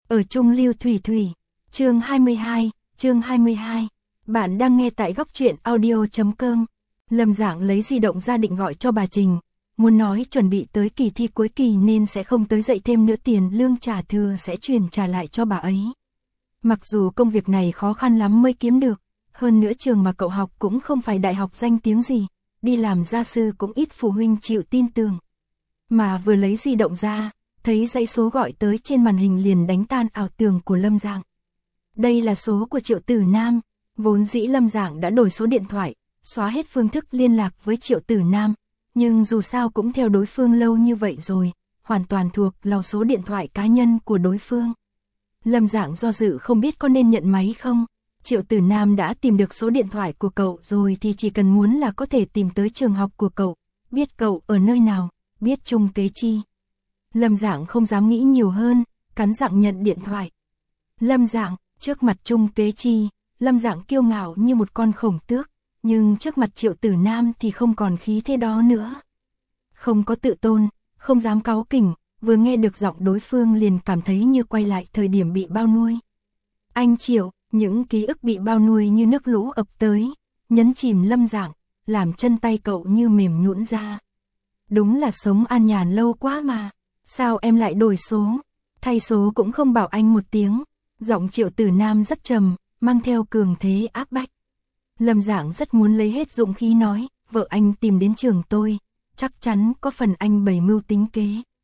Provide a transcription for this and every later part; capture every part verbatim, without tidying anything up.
Ở chung Lưu Thủy Thủy, chương hai mươi hai, chương hai mươi hai. Bạn đang nghe tại góc truyện audio.com. Lâm Dạng lấy di động ra định gọi cho bà Trình, muốn nói chuẩn bị tới kỳ thi cuối kỳ nên sẽ không tới dậy thêm nữa, tiền lương trả thừa sẽ truyền trả lại cho bà ấy. Mặc dù công việc này khó khăn lắm mới kiếm được, hơn nữa trường mà cậu học cũng không phải đại học danh tiếng gì, đi làm gia sư cũng ít phụ huynh chịu tin tưởng. Mà vừa lấy di động ra, thấy dãy số gọi tới trên màn hình liền đánh tan ảo tưởng của Lâm Dạng. Đây là số của Triệu Tử Nam, vốn dĩ Lâm Dạng đã đổi số điện thoại, xóa hết phương thức liên lạc với Triệu Tử Nam, nhưng dù sao cũng theo đối phương lâu như vậy rồi, hoàn toàn thuộc lò số điện thoại cá nhân của đối phương. Lâm Dạng do dự không biết có nên nhận máy không. Triệu Tử Nam đã tìm được số điện thoại của cậu rồi thì chỉ cần muốn là có thể tìm tới trường học của cậu, biết cậu ở nơi nào, biết Trung Kế Chi. Lâm Dạng không dám nghĩ nhiều hơn, cắn răng nhận điện thoại. Lâm Dạng, trước mặt Trung Kế Chi, Lâm Dạng kiêu ngạo như một con khổng tước, nhưng trước mặt Triệu Tử Nam thì không còn khí thế đó nữa. Không có tự tôn, không dám cáu kỉnh, vừa nghe được giọng đối phương liền cảm thấy như quay lại thời điểm bị bao nuôi. Anh Triệu, những ký ức bị bao nuôi như nước lũ ập tới, nhấn chìm Lâm Dạng, làm chân tay cậu như mềm nhũn ra. Đúng là sống an nhàn lâu quá mà, sao em lại đổi số, thay số cũng không bảo anh một tiếng. Giọng Triệu Tử Nam rất trầm, mang theo cường thế áp bách. Lâm Dạng rất muốn lấy hết dũng khí nói, vợ anh tìm đến trường tôi, chắc chắn có phần anh bày mưu tính kế.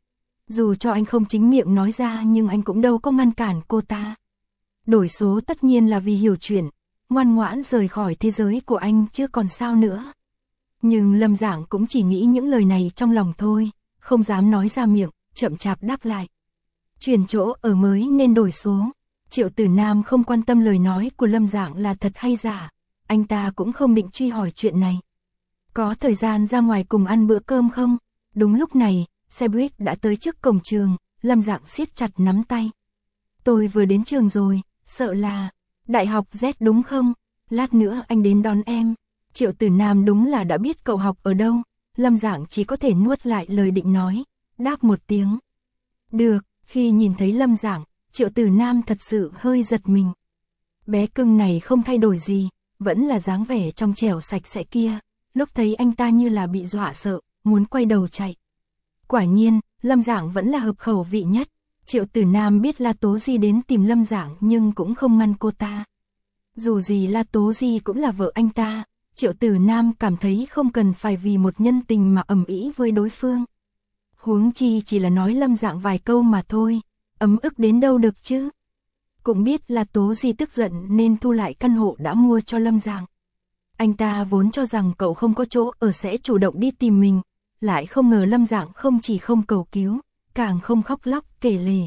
Dù cho anh không chính miệng nói ra nhưng anh cũng đâu có ngăn cản cô ta. Đổi số tất nhiên là vì hiểu chuyện, ngoan ngoãn rời khỏi thế giới của anh chứ còn sao nữa. Nhưng Lâm Dạng cũng chỉ nghĩ những lời này trong lòng thôi, không dám nói ra miệng, chậm chạp đáp lại. Chuyển chỗ ở mới nên đổi số. Triệu Tử Nam không quan tâm lời nói của Lâm Dạng là thật hay giả, anh ta cũng không định truy hỏi chuyện này. Có thời gian ra ngoài cùng ăn bữa cơm không? Đúng lúc này, xe buýt đã tới trước cổng trường, Lâm Dạng siết chặt nắm tay. Tôi vừa đến trường rồi, sợ là Đại học Z đúng không? Lát nữa anh đến đón em. Triệu Tử Nam đúng là đã biết cậu học ở đâu, Lâm Dạng chỉ có thể nuốt lại lời định nói, đáp một tiếng. Được, khi nhìn thấy Lâm Dạng, Triệu Tử Nam thật sự hơi giật mình. Bé cưng này không thay đổi gì, vẫn là dáng vẻ trong trẻo sạch sẽ kia, lúc thấy anh ta như là bị dọa sợ, muốn quay đầu chạy. Quả nhiên, Lâm Dạng vẫn là hợp khẩu vị nhất. Triệu Tử Nam biết La Tố Di đến tìm Lâm Dạng nhưng cũng không ngăn cô ta. Dù gì La Tố Di cũng là vợ anh ta, Triệu Tử Nam cảm thấy không cần phải vì một nhân tình mà ầm ĩ với đối phương. Huống chi chỉ là nói Lâm Dạng vài câu mà thôi, ấm ức đến đâu được chứ. Cũng biết La Tố Di tức giận nên thu lại căn hộ đã mua cho Lâm Dạng. Anh ta vốn cho rằng cậu không có chỗ ở sẽ chủ động đi tìm mình, lại không ngờ Lâm Dạng không chỉ không cầu cứu, càng không khóc lóc kể lể.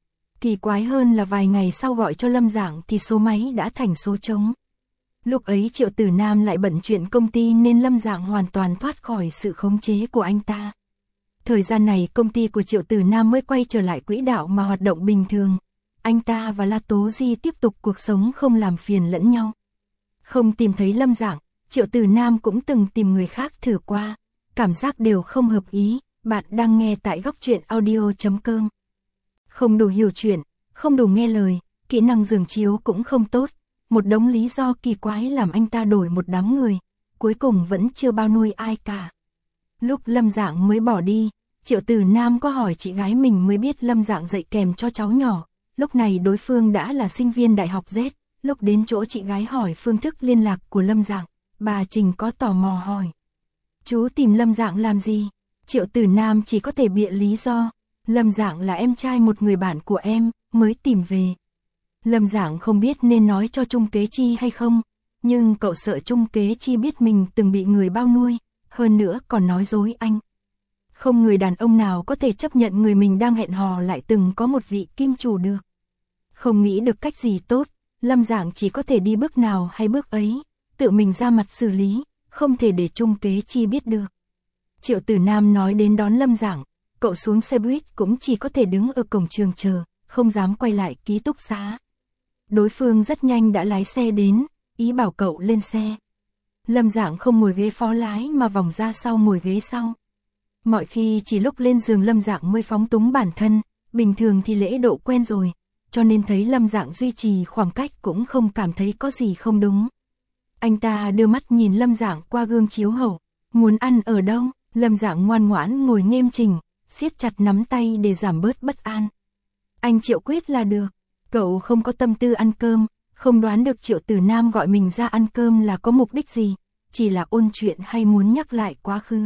Kỳ quái hơn là vài ngày sau gọi cho Lâm Dạng thì số máy đã thành số trống. Lúc ấy Triệu Tử Nam lại bận chuyện công ty nên Lâm Dạng hoàn toàn thoát khỏi sự khống chế của anh ta. Thời gian này công ty của Triệu Tử Nam mới quay trở lại quỹ đạo mà hoạt động bình thường. Anh ta và La Tố Di tiếp tục cuộc sống không làm phiền lẫn nhau. Không tìm thấy Lâm Dạng, Triệu Tử Nam cũng từng tìm người khác thử qua, cảm giác đều không hợp ý. Bạn đang nghe tại góc truyện audio.com. Không đủ hiểu chuyện, không đủ nghe lời, kỹ năng giường chiếu cũng không tốt. Một đống lý do kỳ quái làm anh ta đổi một đám người, cuối cùng vẫn chưa bao nuôi ai cả. Lúc Lâm Dạng mới bỏ đi, Triệu Tử Nam có hỏi chị gái mình mới biết Lâm Dạng dạy kèm cho cháu nhỏ. Lúc này đối phương đã là sinh viên đại học Z, lúc đến chỗ chị gái hỏi phương thức liên lạc của Lâm Dạng, bà Trình có tò mò hỏi. Chú tìm Lâm Dạng làm gì? Triệu Tử Nam chỉ có thể bịa lý do, Lâm Dạng là em trai một người bạn của em, mới tìm về. Lâm Dạng không biết nên nói cho Trung Kế Chi hay không, nhưng cậu sợ Trung Kế Chi biết mình từng bị người bao nuôi, hơn nữa còn nói dối anh. Không người đàn ông nào có thể chấp nhận người mình đang hẹn hò lại từng có một vị kim chủ được. Không nghĩ được cách gì tốt, Lâm Dạng chỉ có thể đi bước nào hay bước ấy, tự mình ra mặt xử lý, không thể để Trung Kế Chi biết được. Triệu Tử Nam nói đến đón Lâm Dạng, cậu xuống xe buýt cũng chỉ có thể đứng ở cổng trường chờ, không dám quay lại ký túc xá. Đối phương rất nhanh đã lái xe đến, ý bảo cậu lên xe. Lâm Dạng không ngồi ghế phó lái mà vòng ra sau ngồi ghế sau. Mọi khi chỉ lúc lên giường Lâm Dạng mới phóng túng bản thân, bình thường thì lễ độ quen rồi. cho nên thấy Lâm Dạng duy trì khoảng cách cũng không cảm thấy có gì không đúng. Anh ta đưa mắt nhìn Lâm Dạng qua gương chiếu hậu, muốn ăn ở đâu? Lâm Dạng ngoan ngoãn ngồi nghiêm chỉnh, siết chặt nắm tay để giảm bớt bất an. Anh Triệu quyết là được, cậu không có tâm tư ăn cơm, không đoán được Triệu Tử Nam gọi mình ra ăn cơm là có mục đích gì, chỉ là ôn chuyện hay muốn nhắc lại quá khứ.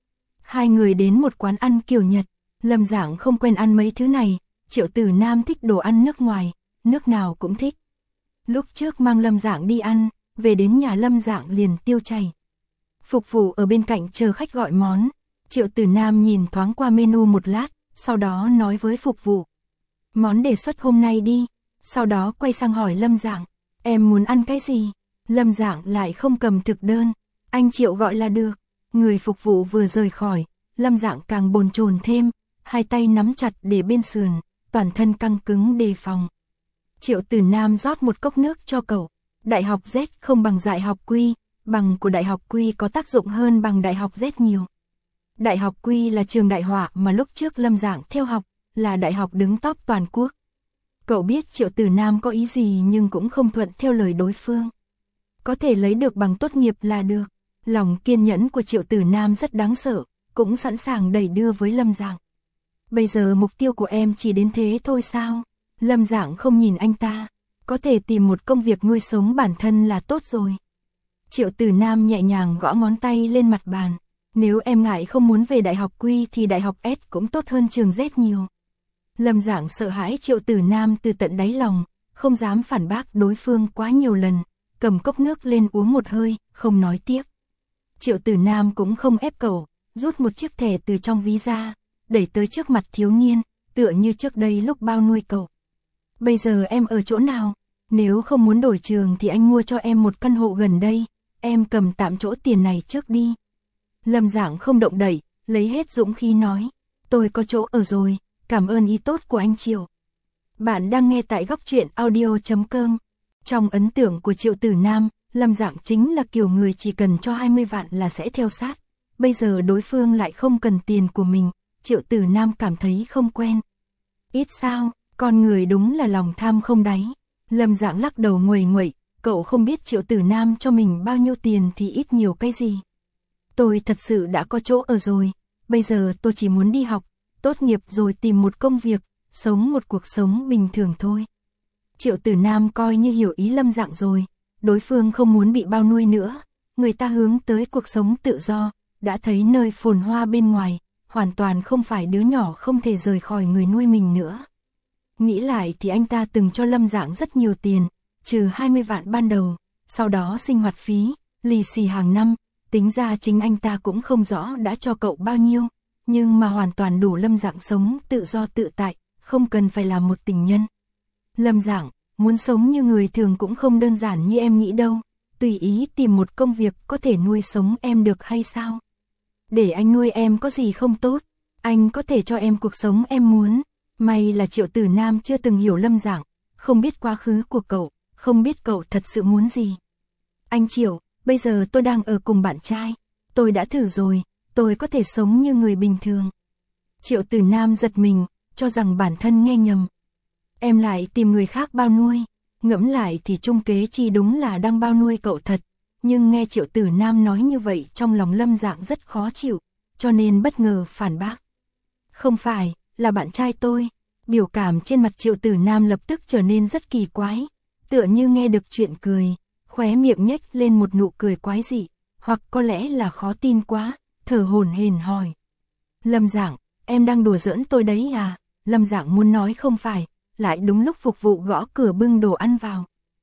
Hai người đến một quán ăn kiểu Nhật, Lâm Dạng không quen ăn mấy thứ này, Triệu Tử Nam thích đồ ăn nước ngoài, nước nào cũng thích. Lúc trước mang Lâm Dạng đi ăn, về đến nhà Lâm Dạng liền tiêu chảy. Phục vụ ở bên cạnh chờ khách gọi món, Triệu Tử Nam nhìn thoáng qua menu một lát, sau đó nói với phục vụ. Món đề xuất hôm nay đi, sau đó quay sang hỏi Lâm Dạng, em muốn ăn cái gì? Lâm Dạng lại không cầm thực đơn, anh Triệu gọi là được. Người phục vụ vừa rời khỏi, Lâm Dạng càng bồn chồn thêm, hai tay nắm chặt để bên sườn, toàn thân căng cứng đề phòng. Triệu Tử Nam rót một cốc nước cho cậu. Đại học Z không bằng Đại học Quy, bằng của Đại học Quy có tác dụng hơn bằng Đại học Z nhiều. Đại học Quy là trường đại họa mà lúc trước Lâm Dạng theo học, là đại học đứng top toàn quốc. Cậu biết Triệu Tử Nam có ý gì nhưng cũng không thuận theo lời đối phương. Có thể lấy được bằng tốt nghiệp là được. Lòng kiên nhẫn của Triệu Tử Nam rất đáng sợ, cũng sẵn sàng đẩy đưa với Lâm Dạng. Bây giờ mục tiêu của em chỉ đến thế thôi sao? Lâm Dạng không nhìn anh ta, có thể tìm một công việc nuôi sống bản thân là tốt rồi. Triệu Tử Nam nhẹ nhàng gõ ngón tay lên mặt bàn. Nếu em ngại không muốn về Đại học Quy thì Đại học S cũng tốt hơn trường Z nhiều. Lâm Dạng sợ hãi Triệu Tử Nam từ tận đáy lòng, không dám phản bác đối phương quá nhiều lần, cầm cốc nước lên uống một hơi, không nói tiếp. Triệu Tử Nam cũng không ép cậu, rút một chiếc thẻ từ trong ví ra, đẩy tới trước mặt thiếu niên, tựa như trước đây lúc bao nuôi cậu. Bây giờ em ở chỗ nào? Nếu không muốn đổi trường thì anh mua cho em một căn hộ gần đây, em cầm tạm chỗ tiền này trước đi. Lâm Dạng không động đậy, lấy hết dũng khí nói, tôi có chỗ ở rồi, cảm ơn ý tốt của anh Triệu. Bạn đang nghe tại góc truyện audio chấm com. Trong ấn tượng của Triệu Tử Nam, Lâm Dạng chính là kiểu người chỉ cần cho hai mươi vạn là sẽ theo sát. Bây giờ đối phương lại không cần tiền của mình, Triệu Tử Nam cảm thấy không quen. Ít sao, con người đúng là lòng tham không đáy. Lâm Dạng lắc đầu nguầy nguậy, cậu không biết Triệu Tử Nam cho mình bao nhiêu tiền thì ít nhiều cái gì. Tôi thật sự đã có chỗ ở rồi, bây giờ tôi chỉ muốn đi học, tốt nghiệp rồi tìm một công việc, sống một cuộc sống bình thường thôi. Triệu Tử Nam coi như hiểu ý Lâm Dạng rồi, đối phương không muốn bị bao nuôi nữa, người ta hướng tới cuộc sống tự do, đã thấy nơi phồn hoa bên ngoài, hoàn toàn không phải đứa nhỏ không thể rời khỏi người nuôi mình nữa. Nghĩ lại thì anh ta từng cho Lâm Dạng rất nhiều tiền, trừ hai mươi vạn ban đầu, sau đó sinh hoạt phí, lì xì hàng năm, tính ra chính anh ta cũng không rõ đã cho cậu bao nhiêu, nhưng mà hoàn toàn đủ Lâm Dạng sống tự do tự tại, không cần phải làm một tình nhân. Lâm Dạng, muốn sống như người thường cũng không đơn giản như em nghĩ đâu, tùy ý tìm một công việc có thể nuôi sống em được hay sao? Để anh nuôi em có gì không tốt, anh có thể cho em cuộc sống em muốn. May là Triệu Tử Nam chưa từng hiểu Lâm Dạng, không biết quá khứ của cậu, không biết cậu thật sự muốn gì. Anh Triệu, bây giờ tôi đang ở cùng bạn trai, tôi đã thử rồi, tôi có thể sống như người bình thường. Triệu Tử Nam giật mình, cho rằng bản thân nghe nhầm. Em lại tìm người khác bao nuôi, ngẫm lại thì Trung Kế Chi đúng là đang bao nuôi cậu thật, nhưng nghe Triệu Tử Nam nói như vậy trong lòng Lâm Dạng rất khó chịu, cho nên bất ngờ phản bác. Không phải, là bạn trai tôi. Biểu cảm trên mặt Triệu Tử Nam lập tức trở nên rất kỳ quái, tựa như nghe được chuyện cười, khóe miệng nhếch lên một nụ cười quái dị, hoặc có lẽ là khó tin quá, thở hổn hển hỏi. Lâm Dạng, em đang đùa giỡn tôi đấy à? Lâm Dạng muốn nói không phải, lại đúng lúc phục vụ gõ cửa bưng đồ ăn vào.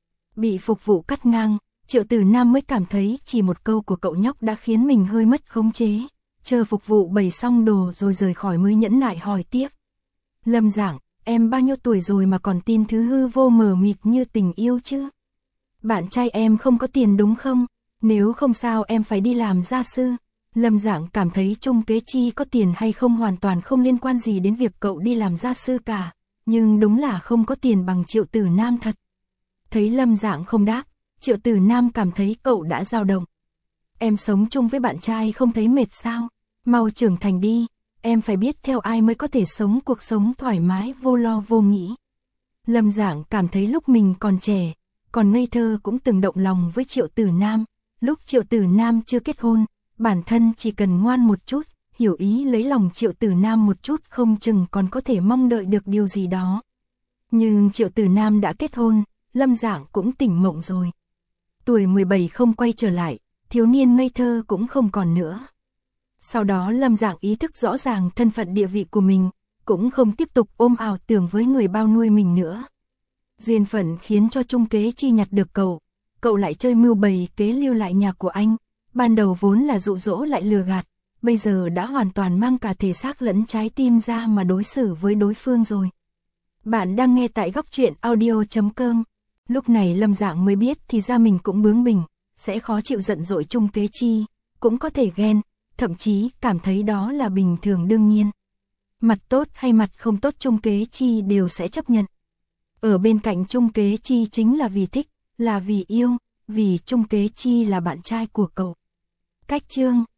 Bị phục vụ cắt ngang, Triệu Tử Nam mới cảm thấy chỉ một câu của cậu nhóc đã khiến mình hơi mất khống chế, chờ phục vụ bày xong đồ rồi rời khỏi mới nhẫn nại hỏi tiếp. Lâm Dạng, em bao nhiêu tuổi rồi mà còn tin thứ hư vô mờ mịt như tình yêu chứ? Bạn trai em không có tiền đúng không? Nếu không sao em phải đi làm gia sư. Lâm Dạng cảm thấy Trung Kế Chi có tiền hay không hoàn toàn không liên quan gì đến việc cậu đi làm gia sư cả, nhưng đúng là không có tiền bằng Triệu Tử Nam thật. Thấy Lâm Dạng không đáp, Triệu Tử Nam cảm thấy cậu đã dao động. Em sống chung với bạn trai không thấy mệt sao? Mau trưởng thành đi. Em phải biết theo ai mới có thể sống cuộc sống thoải mái vô lo vô nghĩ. Lâm Dạng cảm thấy lúc mình còn trẻ, còn ngây thơ cũng từng động lòng với Triệu Tử Nam, lúc Triệu Tử Nam chưa kết hôn, bản thân chỉ cần ngoan một chút, hiểu ý lấy lòng Triệu Tử Nam một chút không chừng còn có thể mong đợi được điều gì đó. Nhưng Triệu Tử Nam đã kết hôn, Lâm Dạng cũng tỉnh mộng rồi. Tuổi mười bảy không quay trở lại, thiếu niên ngây thơ cũng không còn nữa. Sau đó Lâm Dạng ý thức rõ ràng thân phận địa vị của mình, cũng không tiếp tục ôm ảo tưởng với người bao nuôi mình nữa. Duyên phận khiến cho Trung Kế Chi nhặt được cậu, cậu lại chơi mưu bày kế lưu lại nhà của anh, ban đầu vốn là dụ dỗ lại lừa gạt, bây giờ đã hoàn toàn mang cả thể xác lẫn trái tim ra mà đối xử với đối phương rồi. Bạn đang nghe tại góc truyện audio chấm com. Lúc này Lâm Dạng mới biết thì ra mình cũng bướng bỉnh, sẽ khó chịu giận dỗi Trung Kế Chi, cũng có thể ghen, thậm chí cảm thấy đó là bình thường đương nhiên. Mặt tốt hay mặt không tốt Trung Kế Chi đều sẽ chấp nhận. Ở bên cạnh Trung Kế Chi chính là vì thích, là vì yêu, vì Trung Kế Chi là bạn trai của cậu. Cách chương